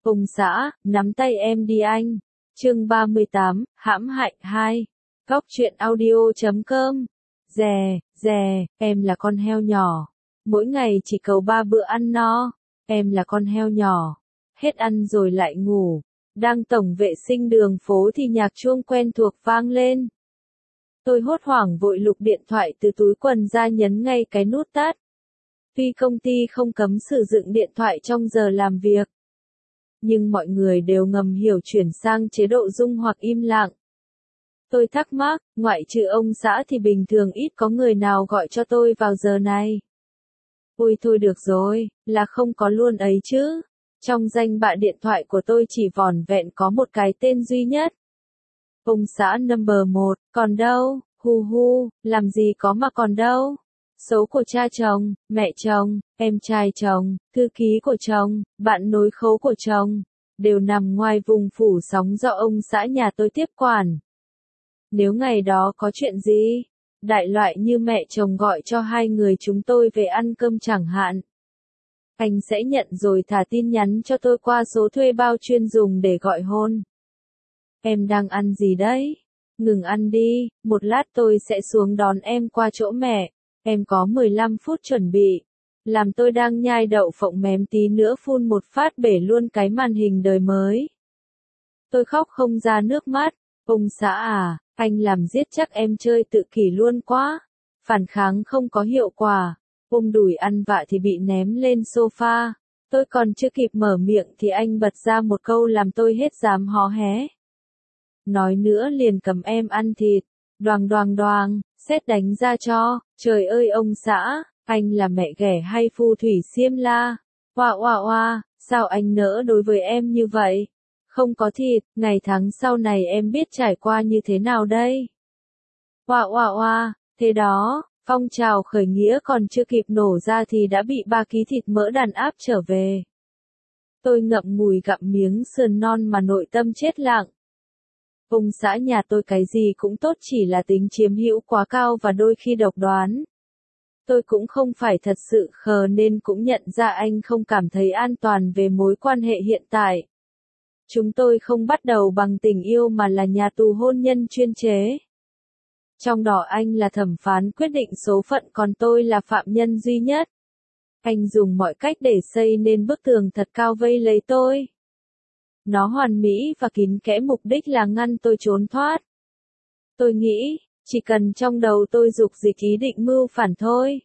Ông xã, nắm tay em đi anh. Chương 38, hãm hại 2. Góc truyện audio.com. Dè, em là con heo nhỏ. Mỗi ngày chỉ cầu 3 bữa ăn no. Em là con heo nhỏ. Hết ăn rồi lại ngủ. Đang tổng vệ sinh đường phố thì nhạc chuông quen thuộc vang lên. Tôi hốt hoảng vội lục điện thoại từ túi quần ra nhấn ngay cái nút tắt. Tuy công ty không cấm sử dụng điện thoại trong giờ làm việc, nhưng mọi người đều ngầm hiểu chuyển sang chế độ rung hoặc im lặng. Tôi thắc mắc, ngoại trừ ông xã thì bình thường ít có người nào gọi cho tôi vào giờ này. Ôi thôi được rồi, là không có luôn ấy chứ. Trong danh bạ điện thoại của tôi chỉ vỏn vẹn có một cái tên duy nhất. Ông xã number 1, còn đâu, hu, làm gì có mà còn đâu. Số của cha chồng, mẹ chồng, em trai chồng, thư ký của chồng, bạn nối khố của chồng, đều nằm ngoài vùng phủ sóng do ông xã nhà tôi tiếp quản. Nếu ngày đó có chuyện gì, đại loại như mẹ chồng gọi cho hai người chúng tôi về ăn cơm chẳng hạn, anh sẽ nhận rồi thả tin nhắn cho tôi qua số thuê bao chuyên dùng để gọi hôn. Em đang ăn gì đấy? Ngừng ăn đi, một lát tôi sẽ xuống đón em qua chỗ mẹ. Em có 15 phút chuẩn bị. Làm tôi đang nhai đậu phộng mém tí nữa phun một phát bể luôn cái màn hình đời mới. Tôi khóc không ra nước mắt. Ông xã à, anh làm giết chắc em chơi tự kỷ luôn quá. Phản kháng không có hiệu quả. Ôm đùi ăn vạ thì bị ném lên sofa. Tôi còn chưa kịp mở miệng thì anh bật ra một câu làm tôi hết dám hó hé. Nói nữa liền cầm em ăn thịt. Đoàng, sét đánh ra cho. Trời ơi ông xã, anh là mẹ ghẻ hay phù thủy xiêm la? Oa, sao anh nỡ đối với em như vậy? Không có thịt, ngày tháng sau này em biết trải qua như thế nào đây? Oa, thế đó, phong trào khởi nghĩa còn chưa kịp nổ ra thì đã bị 3 ký thịt mỡ đàn áp trở về. Tôi ngậm ngùi gặm miếng sườn non mà nội tâm chết lặng. Ông xã nhà tôi cái gì cũng tốt chỉ là tính chiếm hữu quá cao và đôi khi độc đoán. Tôi cũng không phải thật sự khờ nên cũng nhận ra anh không cảm thấy an toàn về mối quan hệ hiện tại. Chúng tôi không bắt đầu bằng tình yêu mà là nhà tù hôn nhân chuyên chế. Trong đó anh là thẩm phán quyết định số phận còn tôi là phạm nhân duy nhất. Anh dùng mọi cách để xây nên bức tường thật cao vây lấy tôi. Nó hoàn mỹ và kín kẽ mục đích là ngăn tôi trốn thoát. Tôi nghĩ, chỉ cần trong đầu tôi dục dịch ý định mưu phản thôi.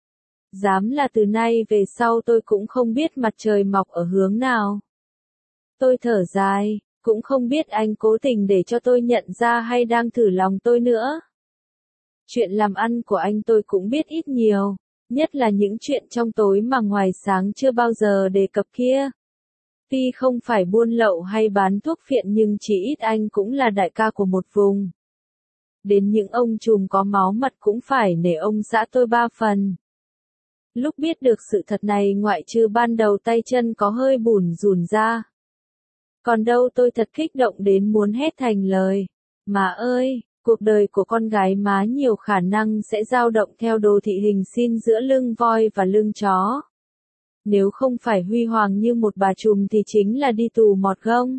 Dám là từ nay về sau tôi cũng không biết mặt trời mọc ở hướng nào. Tôi thở dài, cũng không biết anh cố tình để cho tôi nhận ra hay đang thử lòng tôi nữa. Chuyện làm ăn của anh tôi cũng biết ít nhiều, nhất là những chuyện trong tối mà ngoài sáng chưa bao giờ đề cập kia. Tuy không phải buôn lậu hay bán thuốc phiện nhưng chỉ ít anh cũng là đại ca của một vùng. Đến những ông trùm có máu mặt cũng phải nể ông xã tôi 3 phần. Lúc biết được sự thật này ngoại trừ ban đầu tay chân có hơi bủn rủn ra. Còn đâu tôi thật kích động đến muốn hét thành lời. Má ơi, cuộc đời của con gái má nhiều khả năng sẽ dao động theo đồ thị hình sin giữa lưng voi và lưng chó. Nếu không phải huy hoàng như một bà trùm thì chính là đi tù mọt gông.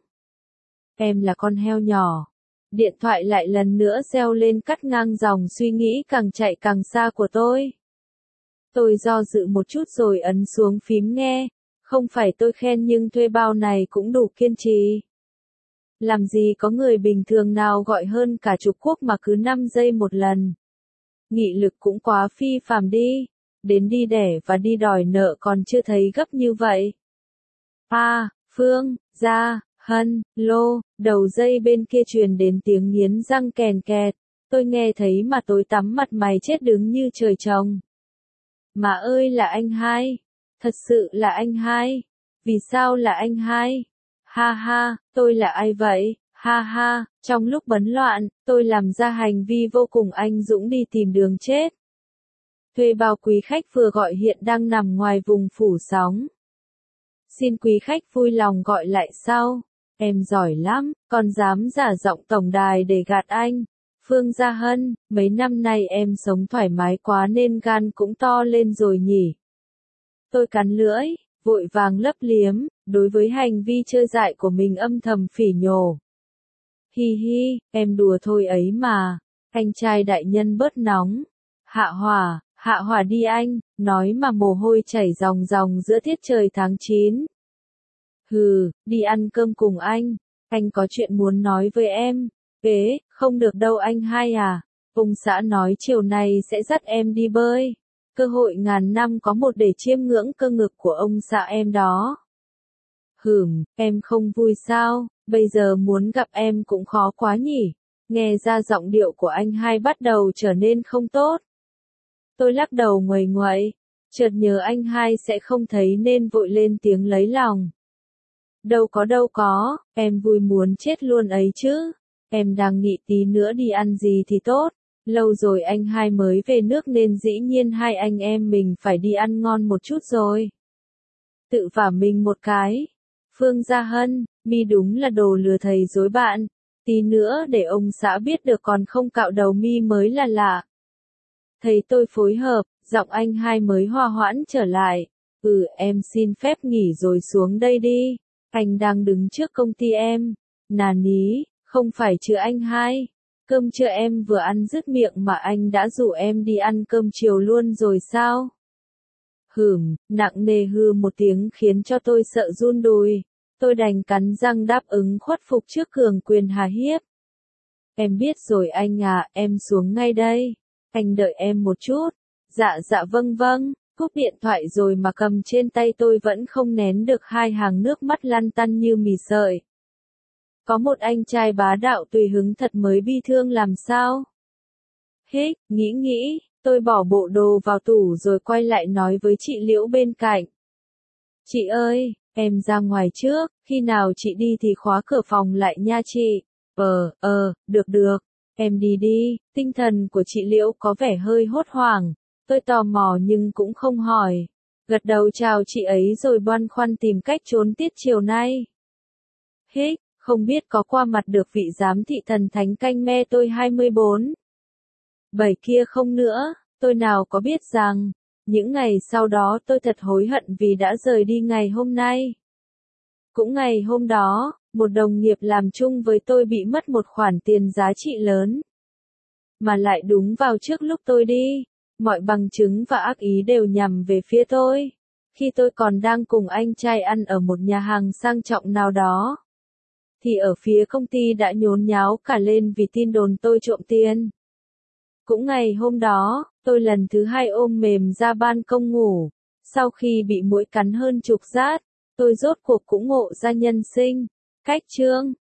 Em là con heo nhỏ. Điện thoại lại lần nữa reo lên cắt ngang dòng suy nghĩ càng chạy càng xa của tôi. Tôi do dự một chút rồi ấn xuống phím nghe. Không phải tôi khen nhưng thuê bao này cũng đủ kiên trì. Làm gì có người bình thường nào gọi hơn cả chục quốc mà cứ 5 giây một lần. Nghị lực cũng quá phi phàm đi. Đến đi đẻ và đi đòi nợ còn chưa thấy gấp như vậy. Phương, Gia, Hân, Lô, đầu dây bên kia truyền đến tiếng nghiến răng kèn kẹt. Tôi nghe thấy mà tối tắm mặt mày chết đứng như trời trồng. Mà ơi là anh hai. Thật sự là anh hai. Vì sao là anh hai? Ha, tôi là ai vậy? Ha, trong lúc bấn loạn, tôi làm ra hành vi vô cùng anh dũng đi tìm đường chết. Thuê bao quý khách vừa gọi hiện đang nằm ngoài vùng phủ sóng. Xin quý khách vui lòng gọi lại sau. Em giỏi lắm, còn dám giả giọng tổng đài để gạt anh. Phương Gia Hân, mấy năm nay em sống thoải mái quá nên gan cũng to lên rồi nhỉ. Tôi cắn lưỡi, vội vàng lấp liếm, đối với hành vi chơi dại của mình âm thầm phỉ nhổ. Hi hi, em đùa thôi ấy mà, anh trai đại nhân bớt nóng. Hạ hỏa đi anh, nói mà mồ hôi chảy ròng ròng giữa tiết trời tháng 9. Hừ, đi ăn cơm cùng anh có chuyện muốn nói với em. Ế, không được đâu anh hai à, ông xã nói chiều nay sẽ dắt em đi bơi. Cơ hội ngàn năm có một để chiêm ngưỡng cơ ngực của ông xã em đó. Em không vui sao, bây giờ muốn gặp em cũng khó quá nhỉ. Nghe ra giọng điệu của anh hai bắt đầu trở nên không tốt. Tôi lắc đầu nguầy nguậy, chợt nhớ anh hai sẽ không thấy nên vội lên tiếng lấy lòng. Đâu có, em vui muốn chết luôn ấy chứ. Em đang nghĩ tí nữa đi ăn gì thì tốt. Lâu rồi anh hai mới về nước nên dĩ nhiên hai anh em mình phải đi ăn ngon một chút rồi. Tự vả mình một cái. Phương Gia Hân, mi đúng là đồ lừa thầy dối bạn. Tí nữa để ông xã biết được còn không cạo đầu mi mới là lạ. Thấy tôi phối hợp, giọng anh hai mới hòa hoãn trở lại. Em xin phép nghỉ rồi xuống đây đi. Anh đang đứng trước công ty em. Nà ní, không phải chứ anh hai. Cơm trưa em vừa ăn dứt miệng mà anh đã rủ em đi ăn cơm chiều luôn rồi sao? Nặng nề hư một tiếng khiến cho tôi sợ run đùi. Tôi đành cắn răng đáp ứng khuất phục trước cường quyền hà hiếp. Em biết rồi anh à, em xuống ngay đây. Anh đợi em một chút. Dạ vâng. Cúp điện thoại rồi mà cầm trên tay tôi vẫn không nén được hai hàng nước mắt lăn tăn như mì sợi. Có một anh trai bá đạo tùy hứng thật mới bi thương làm sao? Nghĩ, tôi bỏ bộ đồ vào tủ rồi quay lại nói với chị Liễu bên cạnh. Chị ơi, em ra ngoài trước, khi nào chị đi thì khóa cửa phòng lại nha chị. Được, em đi, tinh thần của chị Liễu có vẻ hơi hốt hoảng. Tôi tò mò nhưng cũng không hỏi. Gật đầu chào chị ấy rồi băn khoăn tìm cách trốn tiết chiều nay. Không biết có qua mặt được vị giám thị thần thánh canh me tôi 24. 7 kia không nữa, tôi nào có biết rằng, những ngày sau đó tôi thật hối hận vì đã rời đi ngày hôm nay. Cũng ngày hôm đó, một đồng nghiệp làm chung với tôi bị mất một khoản tiền giá trị lớn. Mà lại đúng vào trước lúc tôi đi, mọi bằng chứng và ác ý đều nhằm về phía tôi. Khi tôi còn đang cùng anh trai ăn ở một nhà hàng sang trọng nào đó, thì ở phía công ty đã nhốn nháo cả lên vì tin đồn tôi trộm tiền. Cũng ngày hôm đó, tôi lần thứ hai ôm mềm ra ban công ngủ. Sau khi bị muỗi cắn hơn chục rát, tôi rốt cuộc cũng ngộ ra nhân sinh. Cách chương